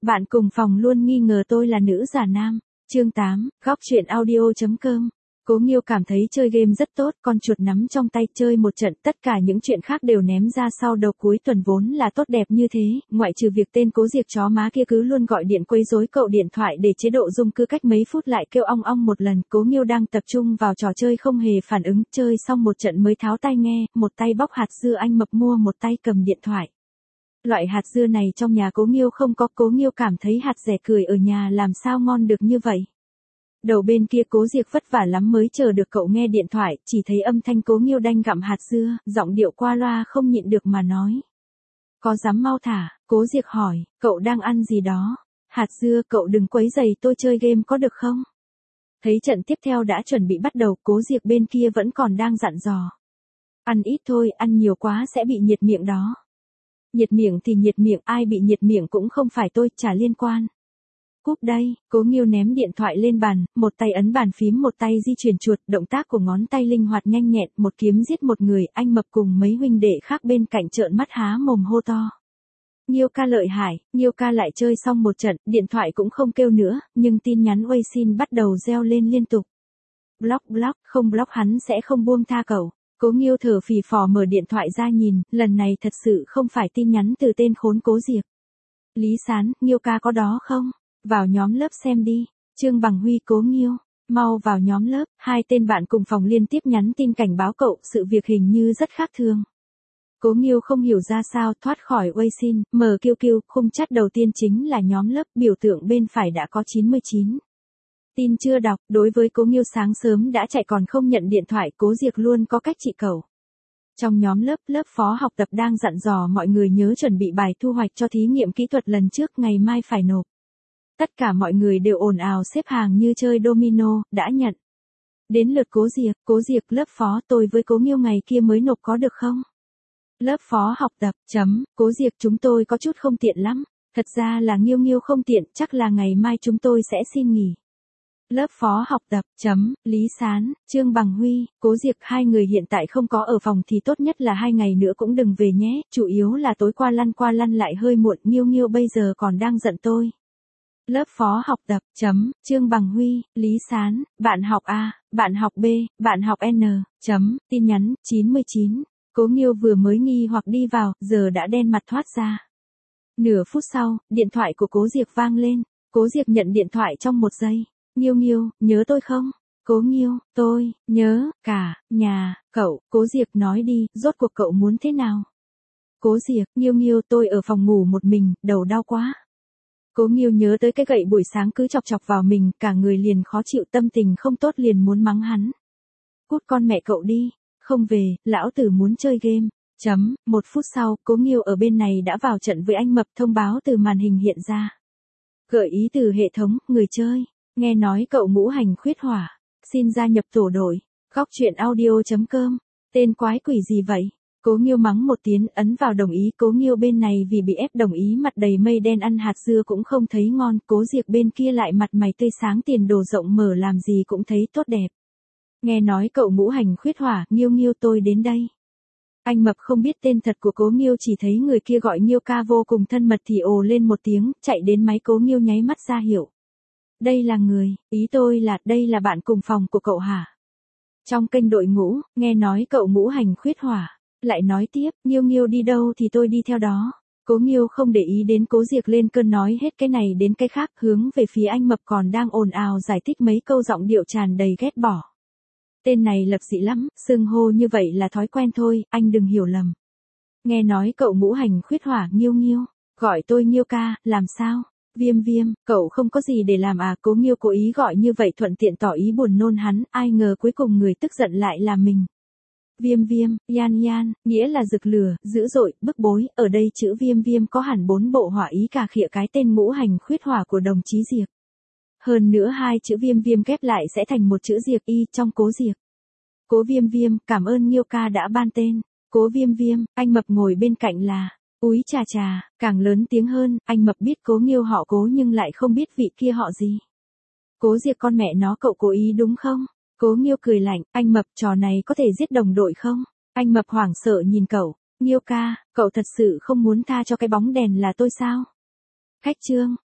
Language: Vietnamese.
Bạn cùng phòng luôn nghi ngờ tôi là nữ giả nam. Chương 8, góc truyện audio.com. Cố Nghiêu cảm thấy chơi game rất tốt, con chuột nắm trong tay chơi một trận, tất cả những chuyện khác đều ném ra sau đầu. Cuối tuần vốn là tốt đẹp như thế, ngoại trừ việc tên Cố Diệc chó má kia cứ luôn gọi điện quấy rối cậu, điện thoại để chế độ rung cứ cách mấy phút lại kêu ong ong một lần. Cố Nghiêu đang tập trung vào trò chơi không hề phản ứng, chơi xong một trận mới tháo tai nghe, một tay bóc hạt dưa anh mập mua, một tay cầm điện thoại. Loại hạt dưa này trong nhà Cố Nghiêu không có, Cố Nghiêu cảm thấy hạt rẻ cười ở nhà làm sao ngon được như vậy. Đầu bên kia Cố Diệc vất vả lắm mới chờ được cậu nghe điện thoại, chỉ thấy âm thanh Cố Nghiêu đanh gặm hạt dưa, giọng điệu qua loa không nhịn được mà nói. Có dám mau thả? Cố Diệc hỏi, cậu đang ăn gì đó? Hạt dưa, cậu đừng quấy rầy tôi chơi game có được không? Thấy trận tiếp theo đã chuẩn bị bắt đầu, Cố Diệc bên kia vẫn còn đang dặn dò. Ăn ít thôi, ăn nhiều quá sẽ bị nhiệt miệng đó. Nhiệt miệng thì nhiệt miệng, ai bị nhiệt miệng cũng không phải tôi, chả liên quan. Cúp đây, Cố Nghiêu ném điện thoại lên bàn, một tay ấn bàn phím một tay di chuyển chuột, động tác của ngón tay linh hoạt nhanh nhẹn, một kiếm giết một người. Anh mập cùng mấy huynh đệ khác bên cạnh trợn mắt há mồm hô to. Nghiêu ca lợi hại. Nghiêu ca lại chơi xong một trận, điện thoại cũng không kêu nữa, nhưng tin nhắn Weixin bắt đầu reo lên liên tục. Block, không block hắn sẽ không buông tha cậu. Cố Nghiêu thở phì phò mở điện thoại ra nhìn, lần này thật sự không phải tin nhắn từ tên khốn Cố Diệc. Lý Sán, Nghiêu ca có đó không? Vào nhóm lớp xem đi. Trương Bằng Huy, Cố Nghiêu, mau vào nhóm lớp. Hai tên bạn cùng phòng liên tiếp nhắn tin cảnh báo cậu, sự việc hình như rất khác thường. Cố Nghiêu không hiểu ra sao, thoát khỏi Weixin, mở QQ, khung chat đầu tiên chính là nhóm lớp, biểu tượng bên phải đã có 99. Tin chưa đọc, đối với Cố Nghiêu sáng sớm đã chạy còn không nhận điện thoại, Cố Diệc luôn có cách trị cậu. Trong nhóm lớp phó học tập đang dặn dò mọi người nhớ chuẩn bị bài thu hoạch cho thí nghiệm kỹ thuật lần trước, ngày mai phải nộp. Tất cả mọi người đều ồn ào xếp hàng như chơi domino, đã nhận. Đến lượt Cố Diệc, lớp phó, tôi với Cố Nghiêu ngày kia mới nộp có được không? Lớp phó học tập, Cố Diệc, chúng tôi có chút không tiện lắm. Thật ra là Nghiêu không tiện, chắc là ngày mai chúng tôi sẽ xin nghỉ. Lớp phó học tập, Lý Sán, Trương Bằng Huy, Cố Diệc, hai người hiện tại không có ở phòng thì tốt nhất là 2 ngày nữa cũng đừng về nhé, chủ yếu là tối qua lăn lại hơi muộn, Nghiêu bây giờ còn đang giận tôi. Lớp phó học tập, Trương Bằng Huy, Lý Sán, bạn học A, bạn học B, bạn học N, tin nhắn, 99. Cố Nghiêu vừa mới nghi hoặc đi vào, giờ đã đen mặt thoát ra. Nửa phút sau, điện thoại của Cố Diệc vang lên. Cố Diệc nhận điện thoại trong 1 giây. Nghiêu, nhớ tôi không? Cố Nghiêu, tôi, nhớ, cả, nhà, cậu. Cố Diệc nói đi, rốt cuộc cậu muốn thế nào? Cố Diệc, Nghiêu, tôi ở phòng ngủ một mình, đầu đau quá. Cố Nghiêu nhớ tới cái gậy buổi sáng cứ chọc vào mình, cả người liền khó chịu, tâm tình không tốt liền muốn mắng hắn. Cút con mẹ cậu đi, không về, lão tử muốn chơi game. 1 phút sau, Cố Nghiêu ở bên này đã vào trận với anh mập, thông báo từ màn hình hiện ra. Gợi ý từ hệ thống, người chơi. Nghe nói cậu ngũ hành khuyết hỏa. Xin gia nhập tổ đội. Góc truyện audio.com. Tên quái quỷ gì vậy? Cố Nghiêu mắng một tiếng, ấn vào đồng ý. Cố Nghiêu bên này vì bị ép đồng ý mặt đầy mây đen, ăn hạt dưa cũng không thấy ngon. Cố Diệc bên kia lại mặt mày tươi sáng, tiền đồ rộng mở, làm gì cũng thấy tốt đẹp. Nghe nói cậu ngũ hành khuyết hỏa, Nghiêu tôi đến đây. Anh mập không biết tên thật của Cố Nghiêu, chỉ thấy người kia gọi Nghiêu ca vô cùng thân mật thì ồ lên một tiếng, chạy đến máy Cố Nghiêu nháy mắt ra hiệu. Đây là người, ý tôi là, đây là bạn cùng phòng của cậu hả? Trong kênh đội ngũ, nghe nói cậu ngũ hành khuyết hỏa. Lại nói tiếp, Nghiêu đi đâu thì tôi đi theo đó. Cố Nghiêu không để ý đến Cố Diệc lên cơn nói hết cái này đến cái khác, hướng về phía anh mập còn đang ồn ào giải thích mấy câu, giọng điệu tràn đầy ghét bỏ. Tên này lập dị lắm, xưng hô như vậy là thói quen thôi, anh đừng hiểu lầm. Nghe nói cậu ngũ hành khuyết hỏa, Nghiêu, gọi tôi Nghiêu ca, làm sao? Viêm, cậu không có gì để làm à? Cố Nghiêu cố ý gọi như vậy thuận tiện tỏ ý buồn nôn hắn, ai ngờ cuối cùng người tức giận lại là mình. Viêm, yan, nghĩa là rực lửa, dữ dội, bức bối, ở đây chữ viêm có hẳn 4 bộ hỏa ý cả khịa cái tên ngũ hành khuyết hỏa của đồng chí Diệc. Hơn nữa 2 chữ viêm ghép lại sẽ thành một chữ Diệc y trong Cố Diệc. Cố Viêm, cảm ơn Nghiêu ca đã ban tên. Cố Viêm, anh mập ngồi bên cạnh là, úi chà, càng lớn tiếng hơn, anh mập biết Cố Nghiêu họ Cố nhưng lại không biết vị kia họ gì. Cố Diệc con mẹ nó, cậu cố ý đúng không? Cố Nghiêu cười lạnh, anh mập, trò này có thể giết đồng đội không? Anh mập hoảng sợ nhìn cậu, Nghiêu ca, cậu thật sự không muốn tha cho cái bóng đèn là tôi sao? Khách trương,